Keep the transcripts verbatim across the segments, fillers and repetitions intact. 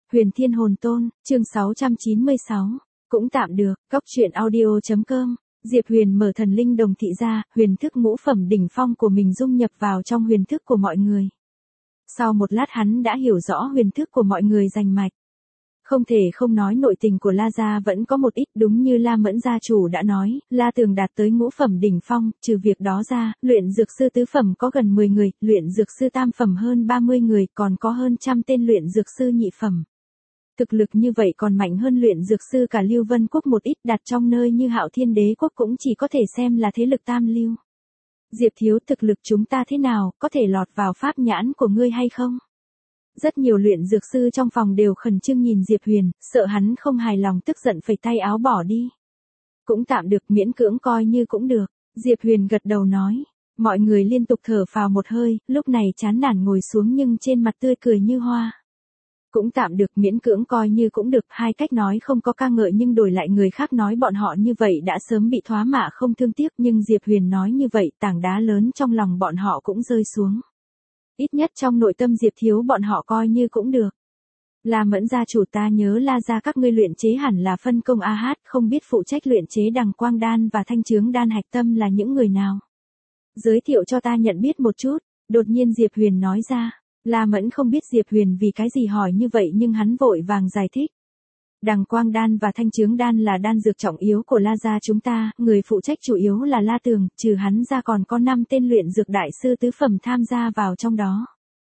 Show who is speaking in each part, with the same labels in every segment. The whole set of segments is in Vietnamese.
Speaker 1: Huyền Thiên Hồn Tôn, chương sáu trăm chín mươi sáu. Cũng tạm được, Cóc Truyện Audio chấm com. Diệp Huyền mở thần linh đồng thị ra, huyền thức ngũ phẩm đỉnh phong của mình dung nhập vào trong huyền thức của mọi người. Sau một lát hắn đã hiểu rõ huyền thức của mọi người rành mạch. Không thể không nói nội tình của La Gia vẫn có một ít, đúng như La Mẫn gia chủ đã nói, La Tường đạt tới ngũ phẩm đỉnh phong, trừ việc đó ra, luyện dược sư tứ phẩm có gần mười người, luyện dược sư tam phẩm hơn ba mươi người, còn có hơn trăm tên luyện dược sư nhị phẩm. Thực lực như vậy còn mạnh hơn luyện dược sư cả Lưu Vân Quốc một ít, đặt trong nơi như Hạo Thiên Đế Quốc cũng chỉ có thể xem là thế lực tam lưu. Diệp thiếu, thực lực chúng ta thế nào, có thể lọt vào pháp nhãn của ngươi hay không? Rất nhiều luyện dược sư trong phòng đều khẩn trương nhìn Diệp Huyền, sợ hắn không hài lòng tức giận phẩy tay áo bỏ đi. Cũng tạm được, miễn cưỡng coi như cũng được. Diệp Huyền gật đầu nói. Mọi người liên tục thở phào một hơi, lúc này chán nản ngồi xuống nhưng trên mặt tươi cười như hoa. Cũng tạm được, miễn cưỡng coi như cũng được, hai cách nói không có ca ngợi nhưng đổi lại người khác nói bọn họ như vậy đã sớm bị thoá mạ không thương tiếc, nhưng Diệp Huyền nói như vậy tảng đá lớn trong lòng bọn họ cũng rơi xuống. Ít nhất trong nội tâm Diệp thiếu bọn họ coi như cũng được. La Mẫn gia chủ, ta nhớ La gia các ngươi luyện chế hẳn là phân công a hát, không biết phụ trách luyện chế Đằng Quang Đan và Thanh Chướng Đan hạch tâm là những người nào? Giới thiệu cho ta nhận biết một chút, đột nhiên Diệp Huyền nói ra. La Mẫn không biết Diệp Huyền vì cái gì hỏi như vậy nhưng hắn vội vàng giải thích. Đằng Quang Đan và Thanh Chướng Đan là đan dược trọng yếu của La gia chúng ta, người phụ trách chủ yếu là La Tường, trừ hắn ra còn có năm tên luyện dược đại sư tứ phẩm tham gia vào trong đó.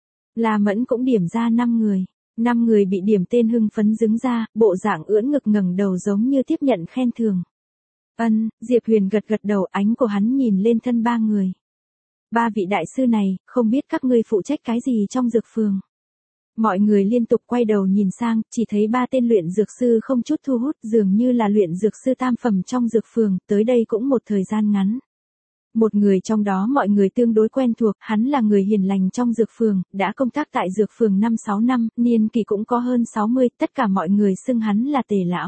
Speaker 1: La Mẫn cũng điểm ra năm người, năm người bị điểm tên hưng phấn đứng ra, bộ dạng ưỡn ngực ngẩng đầu giống như tiếp nhận khen thưởng. Ân, Diệp Huyền gật gật đầu, ánh của hắn nhìn lên thân ba người. Ba vị đại sư này, không biết các ngươi phụ trách cái gì trong dược phường? Mọi người liên tục quay đầu nhìn sang, chỉ thấy ba tên luyện dược sư không chút thu hút, dường như là luyện dược sư tam phẩm trong dược phường, tới đây cũng một thời gian ngắn. Một người trong đó mọi người tương đối quen thuộc, hắn là người hiền lành trong dược phường, đã công tác tại dược phường năm sáu năm, niên kỳ cũng có hơn sáu mươi, tất cả mọi người xưng hắn là Tề lão.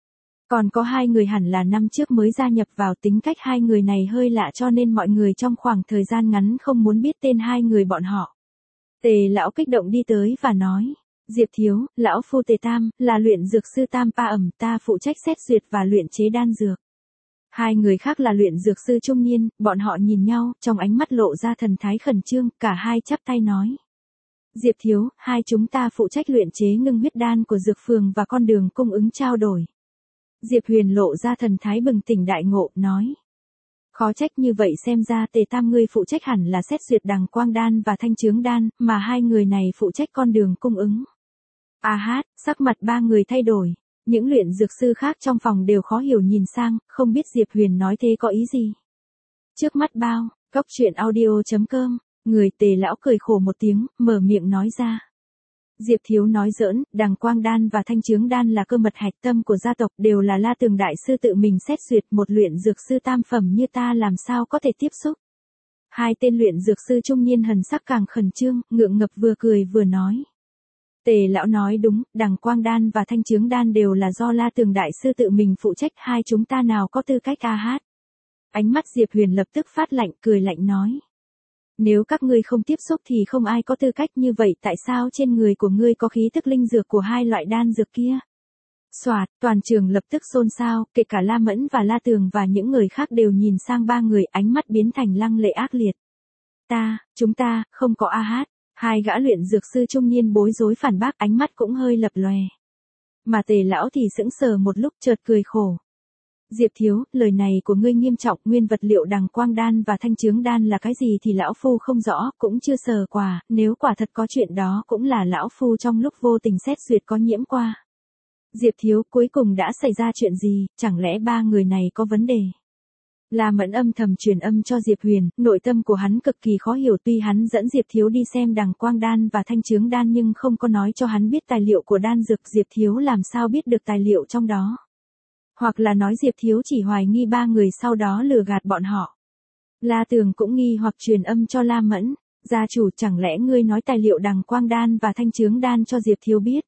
Speaker 1: Còn có hai người hẳn là năm trước mới gia nhập vào, tính cách hai người này hơi lạ cho nên mọi người trong khoảng thời gian ngắn không muốn biết tên hai người bọn họ. Tề lão kích động đi tới và nói, Diệp thiếu, lão phu Tề Tam, là luyện dược sư Tam Pa ẩm, ta phụ trách xét duyệt và luyện chế đan dược. Hai người khác là luyện dược sư trung niên, bọn họ nhìn nhau, trong ánh mắt lộ ra thần thái khẩn trương, cả hai chắp tay nói. Diệp thiếu, hai chúng ta phụ trách luyện chế ngưng huyết đan của dược phường và con đường cung ứng trao đổi. Diệp Huyền lộ ra thần thái bừng tỉnh đại ngộ, nói. Khó trách, như vậy xem ra Tề Tam ngươi phụ trách hẳn là xét duyệt Đằng Quang Đan và Thanh Chướng Đan, mà hai người này phụ trách con đường cung ứng. A hát, sắc mặt ba người thay đổi. Những luyện dược sư khác trong phòng đều khó hiểu nhìn sang, không biết Diệp Huyền nói thế có ý gì. Trước mắt bao, Cóc Truyện Audio chấm com, người Tề lão cười khổ một tiếng, mở miệng nói ra. Diệp thiếu nói giỡn, Đằng Quang Đan và Thanh Chướng Đan là cơ mật hạch tâm của gia tộc, đều là La Tường đại sư tự mình xét duyệt, một luyện dược sư tam phẩm như ta làm sao có thể tiếp xúc. Hai tên luyện dược sư trung niên hần sắc càng khẩn trương, ngượng ngập vừa cười vừa nói. Tề lão nói đúng, Đằng Quang Đan và Thanh Chướng Đan đều là do La Tường đại sư tự mình phụ trách, hai chúng ta nào có tư cách a hát. Ánh mắt Diệp Huyền lập tức phát lạnh, cười lạnh nói. Nếu các ngươi không tiếp xúc thì không ai có tư cách, như vậy tại sao trên người của ngươi có khí tức linh dược của hai loại đan dược kia? Soạt, toàn trường lập tức xôn xao, kể cả La Mẫn và La Tường và những người khác đều nhìn sang ba người, ánh mắt biến thành lăng lệ ác liệt. Ta, chúng ta, không có a hát. Hai gã luyện dược sư trung niên bối rối phản bác, ánh mắt cũng hơi lập lòe. Mà Tề lão thì sững sờ một lúc chợt cười khổ. Diệp thiếu, lời này của ngươi nghiêm trọng, nguyên vật liệu Đằng Quang Đan và Thanh Chướng Đan là cái gì thì lão phu không rõ, cũng chưa sờ qua, nếu quả thật có chuyện đó cũng là lão phu trong lúc vô tình xét duyệt có nhiễm qua. Diệp thiếu, cuối cùng đã xảy ra chuyện gì, chẳng lẽ ba người này có vấn đề? La Mẫn âm thầm truyền âm cho Diệp Huyền, nội tâm của hắn cực kỳ khó hiểu, tuy hắn dẫn Diệp thiếu đi xem Đằng Quang Đan và Thanh Chướng Đan nhưng không có nói cho hắn biết tài liệu của đan dược, Diệp thiếu làm sao biết được tài liệu trong đó. Hoặc là nói Diệp thiếu chỉ hoài nghi ba người sau đó lừa gạt bọn họ. La Tường cũng nghi hoặc truyền âm cho La Mẫn, gia chủ, chẳng lẽ ngươi nói tài liệu Đằng Quang Đan và Thanh Chướng Đan cho Diệp thiếu biết?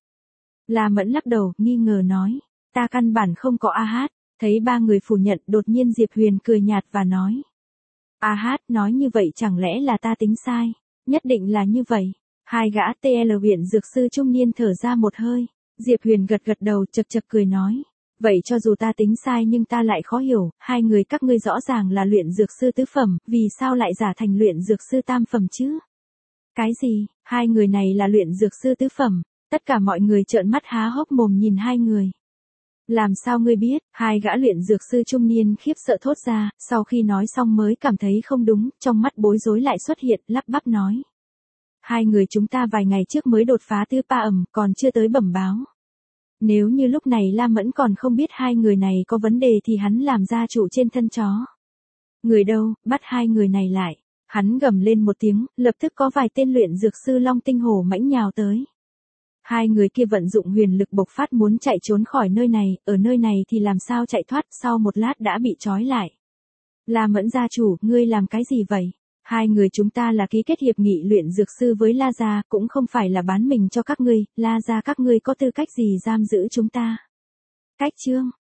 Speaker 1: La Mẫn lắc đầu, nghi ngờ nói, ta căn bản không có a hát. Thấy ba người phủ nhận, đột nhiên Diệp Huyền cười nhạt và nói. A hát, nói như vậy chẳng lẽ là ta tính sai? Nhất định là như vậy. Hai gã tê lờ viện dược sư trung niên thở ra một hơi. Diệp Huyền gật gật đầu, chật chật cười nói. Vậy cho dù ta tính sai nhưng ta lại khó hiểu, hai người các ngươi rõ ràng là luyện dược sư tứ phẩm, vì sao lại giả thành luyện dược sư tam phẩm chứ? Cái gì, hai người này là luyện dược sư tứ phẩm? Tất cả mọi người trợn mắt há hốc mồm nhìn hai người. Làm sao ngươi biết? Hai gã luyện dược sư trung niên khiếp sợ thốt ra, sau khi nói xong mới cảm thấy không đúng, trong mắt bối rối lại xuất hiện, lắp bắp nói. Hai người chúng ta vài ngày trước mới đột phá tứ pa ẩm, còn chưa tới bẩm báo. Nếu như lúc này La Mẫn còn không biết hai người này có vấn đề thì hắn làm gia chủ trên thân chó. Người đâu, bắt hai người này lại. Hắn gầm lên một tiếng, lập tức có vài tên luyện dược sư Long Tinh Hổ mãnh nhào tới. Hai người kia vận dụng huyền lực bộc phát muốn chạy trốn khỏi nơi này, ở nơi này thì làm sao chạy thoát, sau một lát đã bị trói lại. La Mẫn gia chủ, ngươi làm cái gì vậy? Hai người chúng ta là ký kết hiệp nghị luyện dược sư với La gia, cũng không phải là bán mình cho các ngươi, La gia các ngươi có tư cách gì giam giữ chúng ta? Cách chương